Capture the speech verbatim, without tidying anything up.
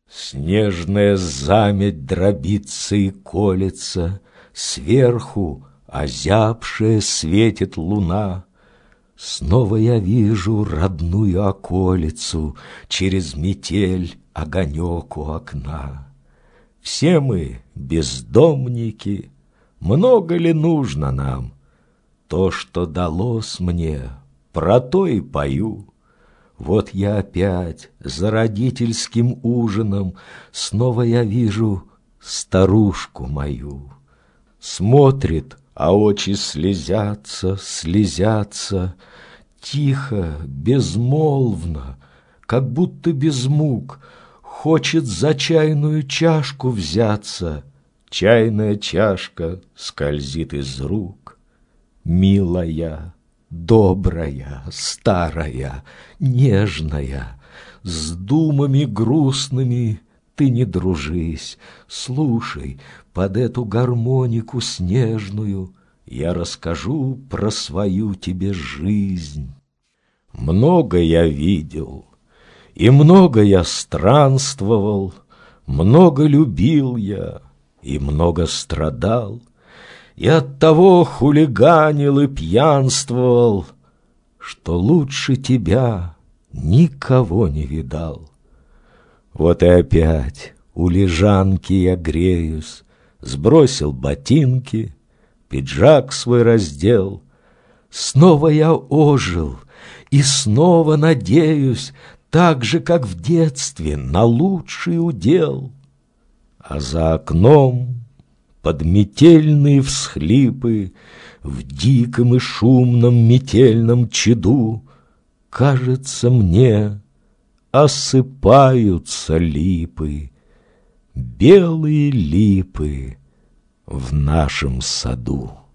Снежная заметь дробится и колется, сверху озябшая светит луна. Снова я вижу родную околицу, через метель огонек у окна. Все мы бездомники, много ли нужно нам? То, что далось мне, про то и пою. Вот я опять за родительским ужином, снова я вижу старушку мою. Смотрит, а очи слезятся, слезятся, тихо, безмолвно, как будто без мук, хочет за чайную чашку взяться. Чайная чашка скользит из рук. Милая, добрая, старая, нежная, с думами грустными ты не дружись. Слушай, под эту гармонику снежную я расскажу про свою тебе жизнь. Много я видел, и много я странствовал, много любил я и много страдал, и оттого хулиганил и пьянствовал, что лучше тебя никого не видал. Вот и опять у лежанки я греюсь, сбросил ботинки, пиджак свой раздел. Снова я ожил и снова надеюсь, так же, как в детстве, на лучший удел. А за окном под метельные всхлипы в диком и шумном метельном чаду, кажется мне, осыпаются липы, белые липы в нашем саду.